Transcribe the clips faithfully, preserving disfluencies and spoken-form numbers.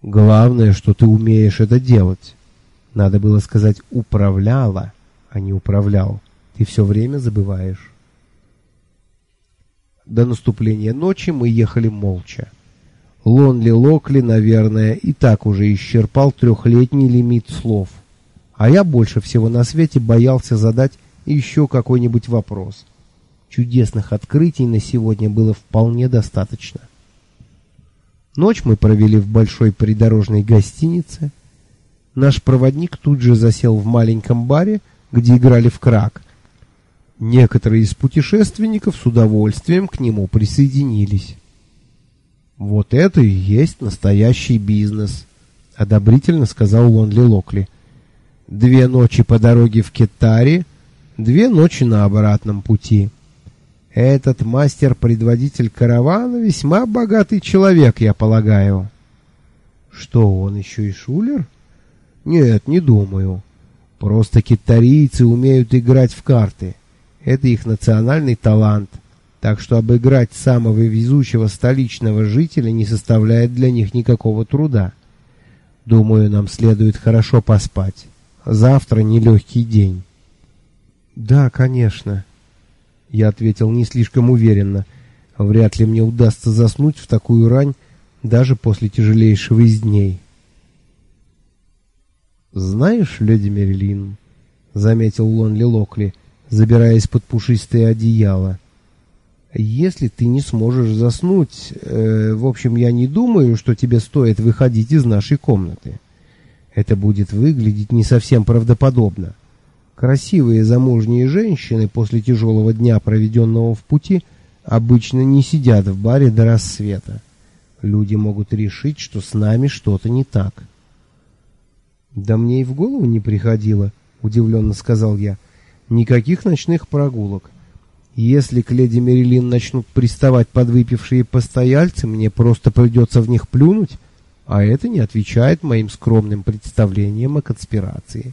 Главное, что ты умеешь это делать. Надо было сказать «управляла», а не «управлял». Ты все время забываешь. До наступления ночи мы ехали молча. Лонли Локли, наверное, и так уже исчерпал трехлетний лимит слов. А я больше всего на свете боялся задать еще какой-нибудь вопрос. Чудесных открытий на сегодня было вполне достаточно. Ночь мы провели в большой придорожной гостинице. Наш проводник тут же засел в маленьком баре, где играли в крак. Некоторые из путешественников с удовольствием к нему присоединились. «Вот это и есть настоящий бизнес», — одобрительно сказал Лонли Локли. «Две ночи по дороге в Кетари, две ночи на обратном пути. Этот мастер-предводитель каравана весьма богатый человек, я полагаю». «Что, он еще и шулер?» «Нет, не думаю. Просто кетарийцы умеют играть в карты. Это их национальный талант. Так что обыграть самого везучего столичного жителя не составляет для них никакого труда. Думаю, нам следует хорошо поспать. Завтра нелегкий день». «Да, конечно», — я ответил не слишком уверенно. «Вряд ли мне удастся заснуть в такую рань даже после тяжелейшего из дней». «Знаешь, леди Мерилин», — заметил Лонли Локли, забираясь под пушистое одеяло, «если ты не сможешь заснуть, э, в общем, я не думаю, что тебе стоит выходить из нашей комнаты. Это будет выглядеть не совсем правдоподобно. Красивые замужние женщины после тяжелого дня, проведенного в пути, обычно не сидят в баре до рассвета. Люди могут решить, что с нами что-то не так». «Да мне и в голову не приходило», — удивленно сказал я. «Никаких ночных прогулок. Если к леди Мерилин начнут приставать подвыпившие постояльцы, мне просто придется в них плюнуть, а это не отвечает моим скромным представлениям о конспирации».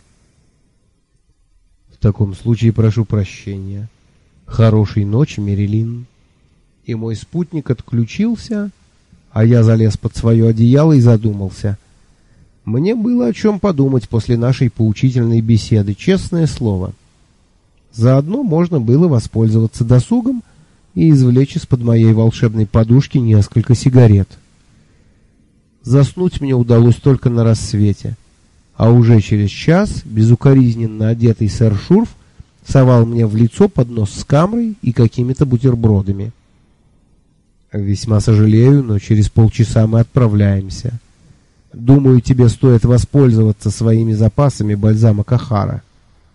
«В таком случае прошу прощения. Хорошей ночи, Мерилин». И мой спутник отключился, а я залез под свое одеяло и задумался. Мне было о чем подумать после нашей поучительной беседы, честное слово. Заодно можно было воспользоваться досугом и извлечь из-под моей волшебной подушки несколько сигарет. Заснуть мне удалось только на рассвете, а уже через час безукоризненно одетый сэр Шурф совал мне в лицо поднос с камрой и какими-то бутербродами. «Весьма сожалею, но через полчаса мы отправляемся. Думаю, тебе стоит воспользоваться своими запасами бальзама Кахара».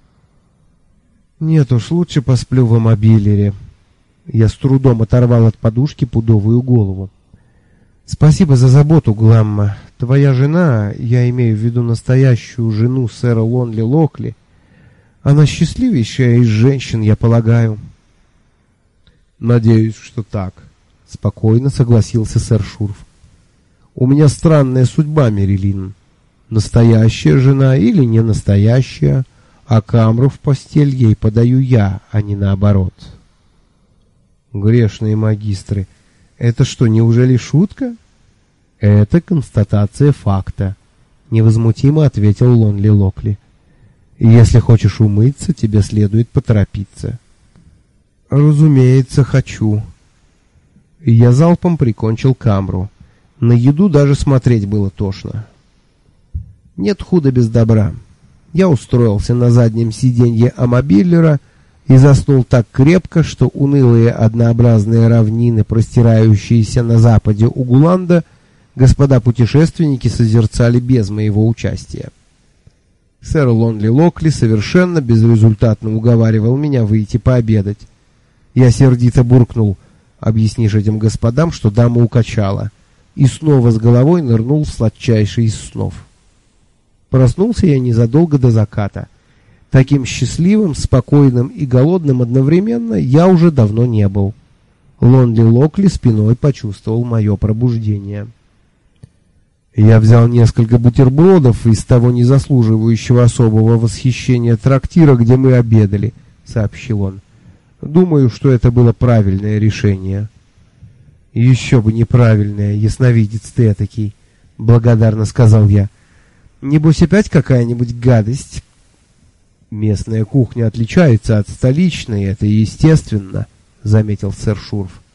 «Нет уж, лучше посплю в амобилере». Я с трудом оторвал от подушки пудовую голову. «Спасибо за заботу, Гламма. Твоя жена, я имею в виду настоящую жену сэра Лонли Локли, она счастливейшая из женщин, я полагаю». «Надеюсь, что так», — спокойно согласился сэр Шурф. «У меня странная судьба, Мерилин. Настоящая жена или не настоящая, а камру в постель ей подаю я, а не наоборот». «Грешные магистры, это что, неужели шутка?» «Это констатация факта», — невозмутимо ответил Лонли Локли. «Если хочешь умыться, тебе следует поторопиться». «Разумеется, хочу». И я залпом прикончил камру. На еду даже смотреть было тошно. Нет худа без добра. Я устроился на заднем сиденье амобилера и заснул так крепко, что унылые однообразные равнины, простирающиеся на западе Угуланда, господа путешественники созерцали без моего участия. Сэр Лонли Локли совершенно безрезультатно уговаривал меня выйти пообедать. Я сердито буркнул: «Объяснишь этим господам, что дама укачала», и снова с головой нырнул в сладчайший из снов. Проснулся я незадолго до заката. Таким счастливым, спокойным и голодным одновременно я уже давно не был. Лонли Локли спиной почувствовал мое пробуждение. Я взял несколько бутербродов из того незаслуживающего особого восхищения трактира, где мы обедали, — сообщил он. Думаю, что это было правильное решение. Еще бы неправильное, ясновидец ты этакий, — благодарно сказал я. Небось опять какая-нибудь гадость? Местная кухня отличается от столичной, это естественно, заметил сэр Шурф.